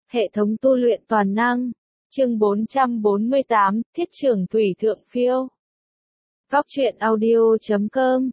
Hệ thống tu luyện toàn năng. Chương 448, Thiết trưởng Thủy Thượng Phiêu. Góc truyện audio.com.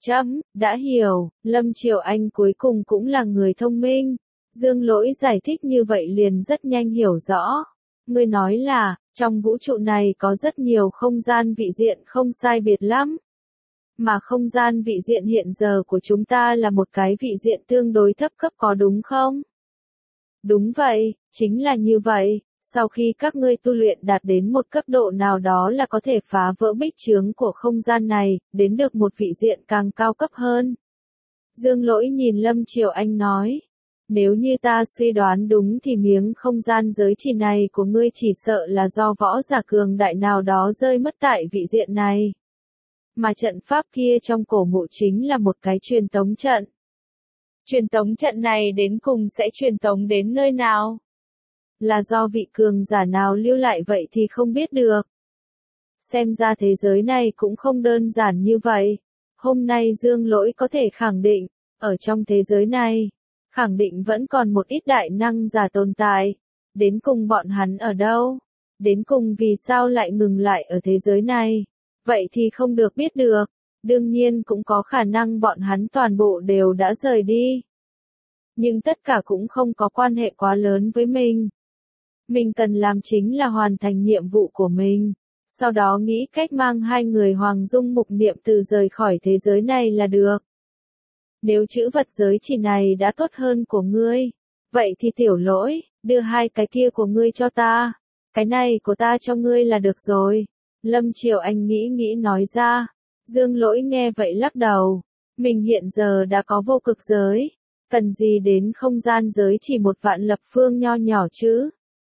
Đã hiểu, Lâm Triều Anh cuối cùng cũng là người thông minh. Dương Lỗi giải thích như vậy liền rất nhanh hiểu rõ. Ngươi nói là, trong vũ trụ này có rất nhiều không gian vị diện không sai biệt lắm. Mà không gian vị diện hiện giờ của chúng ta là một cái vị diện tương đối thấp cấp có đúng không? Đúng vậy, chính là như vậy. Sau khi các ngươi tu luyện đạt đến một cấp độ nào đó là có thể phá vỡ bích chướng của không gian này, đến được một vị diện càng cao cấp hơn. Dương Lỗi nhìn Lâm Triều Anh nói. Nếu như ta suy đoán đúng thì miếng không gian giới chỉ này của ngươi chỉ sợ là do võ giả cường đại nào đó rơi mất tại vị diện này. Mà trận pháp kia trong cổ mộ chính là một cái truyền tống trận. Truyền tống trận này đến cùng sẽ truyền tống đến nơi nào? Là do vị cường giả nào lưu lại vậy thì không biết được. Xem ra thế giới này cũng không đơn giản như vậy. Hôm nay Dương Lỗi có thể khẳng định, ở trong thế giới này, khẳng định vẫn còn một ít đại năng giả tồn tại. Đến cùng bọn hắn ở đâu? Đến cùng vì sao lại ngừng lại ở thế giới này? Vậy thì không được biết được. Đương nhiên cũng có khả năng bọn hắn toàn bộ đều đã rời đi. Nhưng tất cả cũng không có quan hệ quá lớn với mình. Mình cần làm chính là hoàn thành nhiệm vụ của mình. Sau đó nghĩ cách mang hai người Hoàng Dung Mục Niệm Từ rời khỏi thế giới này là được. Nếu chữ vật giới chỉ này đã tốt hơn của ngươi, vậy thì Tiểu Lỗi, đưa hai cái kia của ngươi cho ta. Cái này của ta cho ngươi là được rồi. Lâm Triều Anh nghĩ nói ra. Dương Lỗi nghe vậy lắc đầu. Mình hiện giờ đã có vô cực giới. Cần gì đến không gian giới chỉ một vạn lập phương nho nhỏ chứ?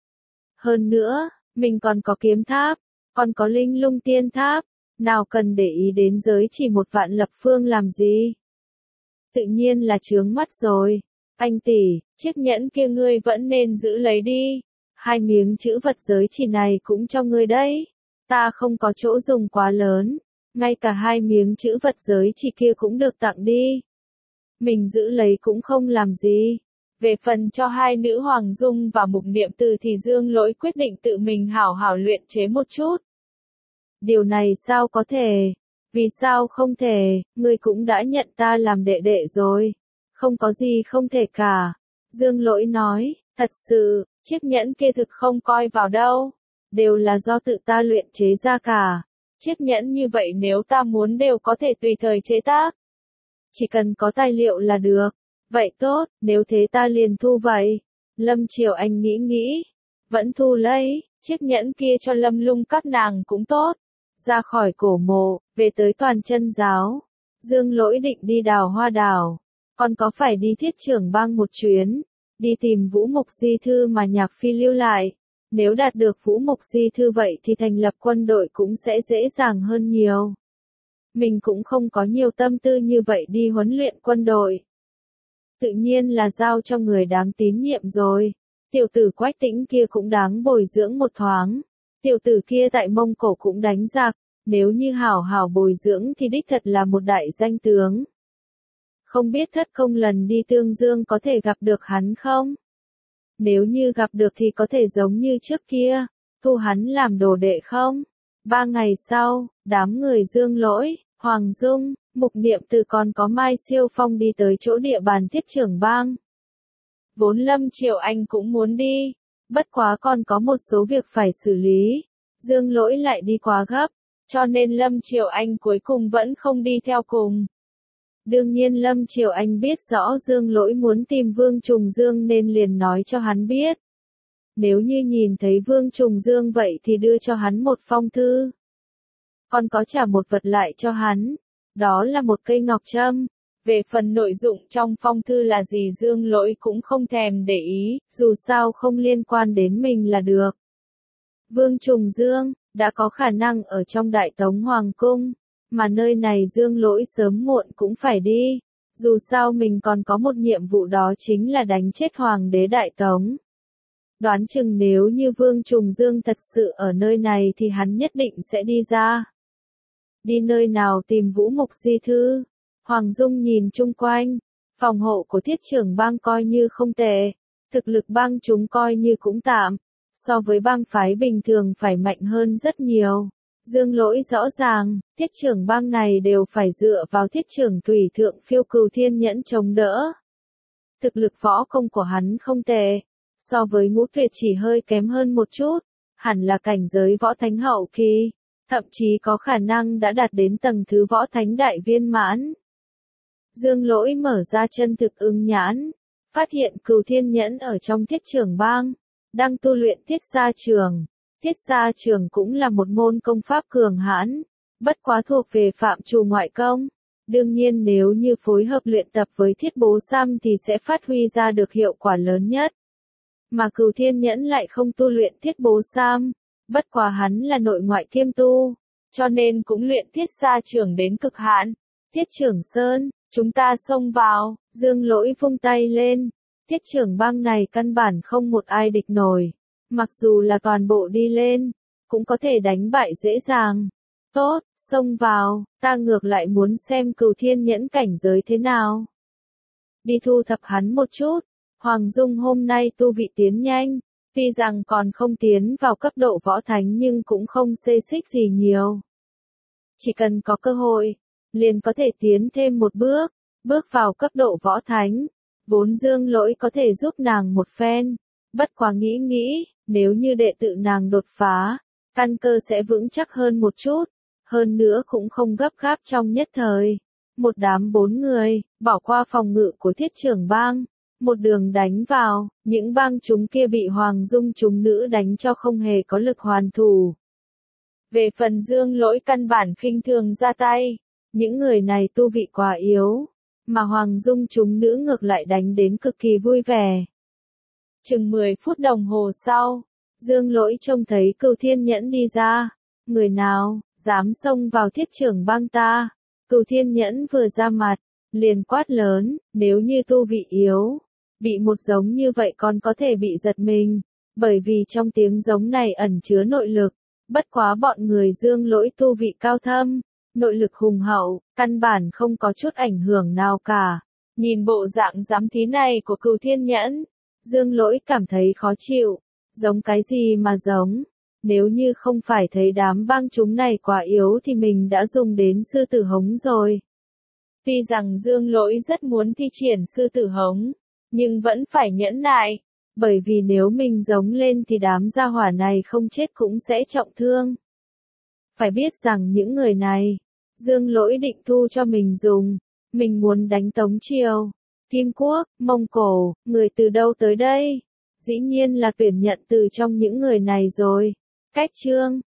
Hơn nữa, mình còn có kiếm tháp, còn có linh lung tiên tháp. Nào cần để ý đến giới chỉ một vạn lập phương làm gì? Tự nhiên là chướng mắt rồi. Anh tỷ, chiếc nhẫn kia ngươi vẫn nên giữ lấy đi. Hai miếng chữ vật giới chỉ này cũng cho ngươi đấy. Ta không có chỗ dùng quá lớn. Ngay cả hai miếng chữ vật giới chỉ kia cũng được tặng đi. Mình giữ lấy cũng không làm gì. Về phần cho hai nữ Hoàng Dung và Mục Niệm Từ thì Dương Lỗi quyết định tự mình hảo hảo luyện chế một chút. Điều này sao có thể? Vì sao không thể? Ngươi cũng đã nhận ta làm đệ đệ rồi. Không có gì không thể cả. Dương Lỗi nói, thật sự, chiếc nhẫn kia thực không coi vào đâu. Đều là do tự ta luyện chế ra cả. Chiếc nhẫn như vậy nếu ta muốn đều có thể tùy thời chế tác. Chỉ cần có tài liệu là được. Vậy tốt, nếu thế ta liền thu vậy. Lâm Triều Anh nghĩ. Vẫn thu lấy, chiếc nhẫn kia cho Lâm Lung các nàng cũng tốt. Ra khỏi cổ mộ, về tới Toàn Chân giáo. Dương Lỗi định đi Đào Hoa Đảo. Còn có phải đi Thiết Trưởng Bang một chuyến. Đi tìm Vũ Mục Di Thư mà Nhạc Phi lưu lại. Nếu đạt được Vũ Mục Di Thư vậy thì thành lập quân đội cũng sẽ dễ dàng hơn nhiều. Mình cũng không có nhiều tâm tư như vậy đi huấn luyện quân đội. Tự nhiên là giao cho người đáng tín nhiệm rồi. Tiểu tử Quách Tĩnh kia cũng đáng bồi dưỡng một thoáng. Tiểu tử kia tại Mông Cổ cũng đánh giặc. Nếu như hảo hảo bồi dưỡng thì đích thật là một đại danh tướng. Không biết Thất Công lần đi Tương Dương có thể gặp được hắn không? Nếu như gặp được thì có thể giống như trước kia, thu hắn làm đồ đệ không? 3 ngày sau, đám người Dương Lỗi, Hoàng Dung, Mục Niệm Từ còn có Mai Siêu Phong đi tới chỗ địa bàn Thiết Trưởng Bang. Vốn Lâm Triều Anh cũng muốn đi, bất quá còn có một số việc phải xử lý. Dương Lỗi lại đi quá gấp, cho nên Lâm Triều Anh cuối cùng vẫn không đi theo cùng. Đương nhiên Lâm Triều Anh biết rõ Dương Lỗi muốn tìm Vương Trùng Dương nên liền nói cho hắn biết. Nếu như nhìn thấy Vương Trùng Dương vậy thì đưa cho hắn một phong thư. Còn có trả một vật lại cho hắn. Đó là một cây ngọc trâm. Về phần nội dụng trong phong thư là gì Dương Lỗi cũng không thèm để ý, dù sao không liên quan đến mình là được. Vương Trùng Dương, đã có khả năng ở trong Đại Tống Hoàng Cung. Mà nơi này Dương Lỗi sớm muộn cũng phải đi. Dù sao mình còn có một nhiệm vụ đó chính là đánh chết Hoàng đế Đại Tống. Đoán chừng nếu như Vương Trùng Dương thật sự ở nơi này thì hắn nhất định sẽ đi ra. Đi nơi nào tìm Vũ Mục Di Thư? Hoàng Dung nhìn chung quanh. Phòng hộ của Thiết Trưởng Bang coi như không tệ. Thực lực bang chúng coi như cũng tạm, so với bang phái bình thường phải mạnh hơn rất nhiều. Dương Lỗi rõ ràng, thiết trưởng bang này đều phải dựa vào thiết trưởng Thủy Thượng Phiêu Cửu Thiên Nhẫn chống đỡ. Thực lực võ công của hắn không tệ, so với Ngũ Tuyệt chỉ hơi kém hơn một chút, hẳn là cảnh giới võ thánh hậu kỳ, thậm chí có khả năng đã đạt đến tầng thứ võ thánh đại viên mãn. Dương Lỗi mở ra chân thực ưng nhãn, phát hiện Cửu Thiên Nhẫn ở trong thiết trưởng bang, đang tu luyện thiết gia trường. Thiết gia trường cũng là một môn công pháp cường hãn, bất quá thuộc về phạm trù ngoại công. Đương nhiên nếu như phối hợp luyện tập với thiết bố xăm thì sẽ phát huy ra được hiệu quả lớn nhất. Mà Cửu Thiên Nhẫn lại không tu luyện thiết bố xăm, bất quá hắn là nội ngoại kiêm tu, cho nên cũng luyện thiết gia trường đến cực hạn. Thiết trưởng Sơn, chúng ta xông vào, Dương Lỗi vung tay lên, thiết trưởng bang này căn bản không một ai địch nổi. Mặc dù là toàn bộ đi lên, cũng có thể đánh bại dễ dàng. Tốt, xông vào, ta ngược lại muốn xem Cửu Thiên Nhẫn cảnh giới thế nào. Đi thu thập hắn một chút, Hoàng Dung hôm nay tu vị tiến nhanh, tuy rằng còn không tiến vào cấp độ võ thánh nhưng cũng không xê xích gì nhiều. Chỉ cần có cơ hội, liền có thể tiến thêm một bước vào cấp độ võ thánh, vốn Dương Lỗi có thể giúp nàng một phen, bất quá nghĩ, nếu như đệ tử nàng đột phá, căn cơ sẽ vững chắc hơn một chút, hơn nữa cũng không gấp gáp trong nhất thời. Một đám 4 người, bỏ qua phòng ngự của thiết trưởng bang, một đường đánh vào, những bang chúng kia bị Hoàng Dung chúng nữ đánh cho không hề có lực hoàn thủ. Về phần Dương Lỗi căn bản khinh thường ra tay, những người này tu vị quá yếu, mà Hoàng Dung chúng nữ ngược lại đánh đến cực kỳ vui vẻ. Chừng 10 phút đồng hồ sau, Dương Lỗi trông thấy Cửu Thiên Nhẫn đi ra. Người nào, dám xông vào thiết trưởng bang ta? Cửu Thiên Nhẫn vừa ra mặt, liền quát lớn, nếu như tu vị yếu, bị một giống như vậy còn có thể bị giật mình, bởi vì trong tiếng giống này ẩn chứa nội lực. Bất quá bọn người Dương Lỗi tu vị cao thâm, nội lực hùng hậu, căn bản không có chút ảnh hưởng nào cả. Nhìn bộ dạng dám thí này của Cửu Thiên Nhẫn, Dương Lỗi cảm thấy khó chịu, giống cái gì mà giống, nếu như không phải thấy đám bang chúng này quá yếu thì mình đã dùng đến sư tử hống rồi. Tuy rằng Dương Lỗi rất muốn thi triển sư tử hống, nhưng vẫn phải nhẫn nại, bởi vì nếu mình giống lên thì đám gia hỏa này không chết cũng sẽ trọng thương. Phải biết rằng những người này, Dương Lỗi định thu cho mình dùng, mình muốn đánh Tống Triều, Kim Quốc, Mông Cổ, người từ đâu tới đây? Dĩ nhiên là tuyển nhận từ trong những người này rồi. Cách chương